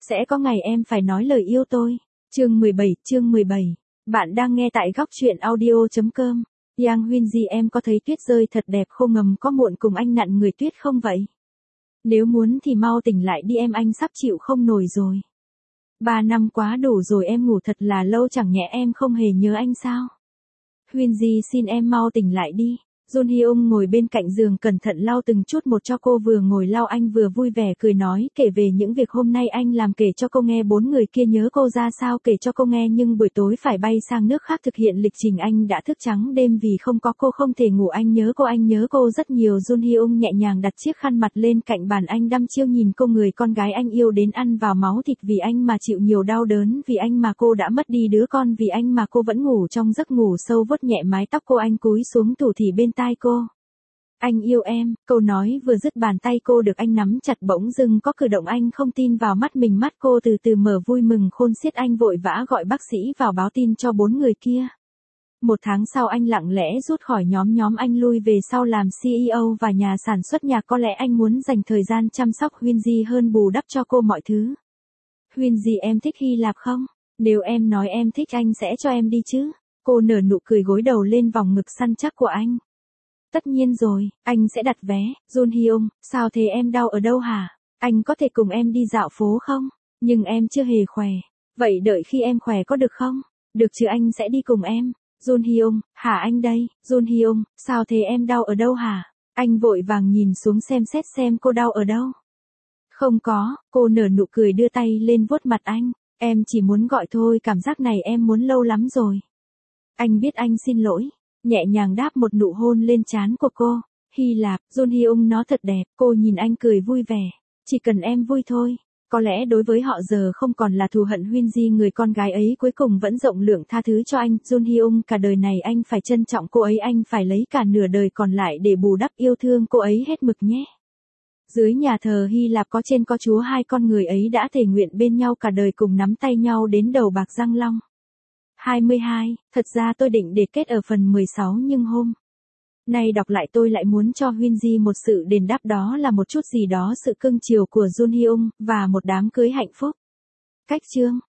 Sẽ có ngày em phải nói lời yêu tôi. Chương 17. Bạn đang nghe tại góc truyện audio.com. Yang Huynh, em có thấy tuyết rơi thật đẹp khô ngầm có muộn cùng anh nặn người tuyết không vậy? Nếu muốn thì mau tỉnh lại đi em, anh sắp chịu không nổi rồi. 3 năm quá đủ rồi, em ngủ thật là lâu, chẳng nhẽ em không hề nhớ anh sao? Huynh, xin em mau tỉnh lại đi. Jun Hyung ngồi bên cạnh giường cẩn thận lau từng chút một cho cô, vừa ngồi lau anh vừa vui vẻ cười nói, kể về những việc hôm nay anh làm, kể cho cô nghe 4 người kia nhớ cô ra sao, kể cho cô nghe nhưng buổi tối phải bay sang nước khác thực hiện lịch trình, anh đã thức trắng đêm vì không có cô không thể ngủ, anh nhớ cô rất nhiều. Jun Hyung nhẹ nhàng đặt chiếc khăn mặt lên cạnh bàn, anh đăm chiêu nhìn cô, người con gái anh yêu đến ăn vào máu thịt, vì anh mà chịu nhiều đau đớn, vì anh mà cô đã mất đi đứa con, vì anh mà cô vẫn ngủ trong giấc ngủ sâu. Vuốt nhẹ mái tóc cô, anh cúi xuống thủ thỉ bên tai cô. Anh yêu em, câu nói vừa dứt bàn tay cô được anh nắm chặt bỗng dưng có cử động, anh không tin vào mắt mình, mắt cô từ từ mở, vui mừng khôn xiết, anh vội vã gọi bác sĩ vào báo tin cho 4 người kia. 1 tháng sau anh lặng lẽ rút khỏi nhóm anh lui về sau làm CEO và nhà sản xuất nhạc, có lẽ anh muốn dành thời gian chăm sóc Huynh hơn bù đắp cho cô mọi thứ. Huynh, em thích Hy Lạp không? Nếu em nói em thích anh sẽ cho em đi chứ? Cô nở nụ cười gối đầu lên vòng ngực săn chắc của anh. Tất nhiên rồi, anh sẽ đặt vé. Jun Hyung, sao thế, em đau ở đâu hả? Anh có thể cùng em đi dạo phố không? Nhưng em chưa hề khỏe. Vậy đợi khi em khỏe có được không? Được chứ, anh sẽ đi cùng em. Jun Hyung, hả anh đây? Jun Hyung, sao thế, em đau ở đâu hả? Anh vội vàng nhìn xuống xem xét xem cô đau ở đâu. Không có, cô nở nụ cười đưa tay lên vuốt mặt anh. Em chỉ muốn gọi thôi, cảm giác này em muốn lâu lắm rồi. Anh biết, anh xin lỗi. Nhẹ nhàng đáp một nụ hôn lên trán của cô. Hy Lạp, Jun Hyung, nó thật đẹp. Cô nhìn anh cười vui vẻ. Chỉ cần em vui thôi. Có lẽ đối với họ giờ không còn là thù hận. Huynh, người con gái ấy cuối cùng vẫn rộng lượng tha thứ cho anh. Jun Hyung, cả đời này anh phải trân trọng cô ấy, anh phải lấy cả nửa đời còn lại để bù đắp yêu thương cô ấy hết mực nhé. Dưới nhà thờ Hy Lạp có trên có Chúa, hai con người ấy đã thề nguyện bên nhau cả đời, cùng nắm tay nhau đến đầu bạc răng long. 22, thật ra tôi định để kết ở phần 16 nhưng hôm nay đọc lại tôi lại muốn cho Huynh một sự đền đáp, đó là một chút gì đó sự cưng chiều của Jun Hyung, và một đám cưới hạnh phúc. Cách chương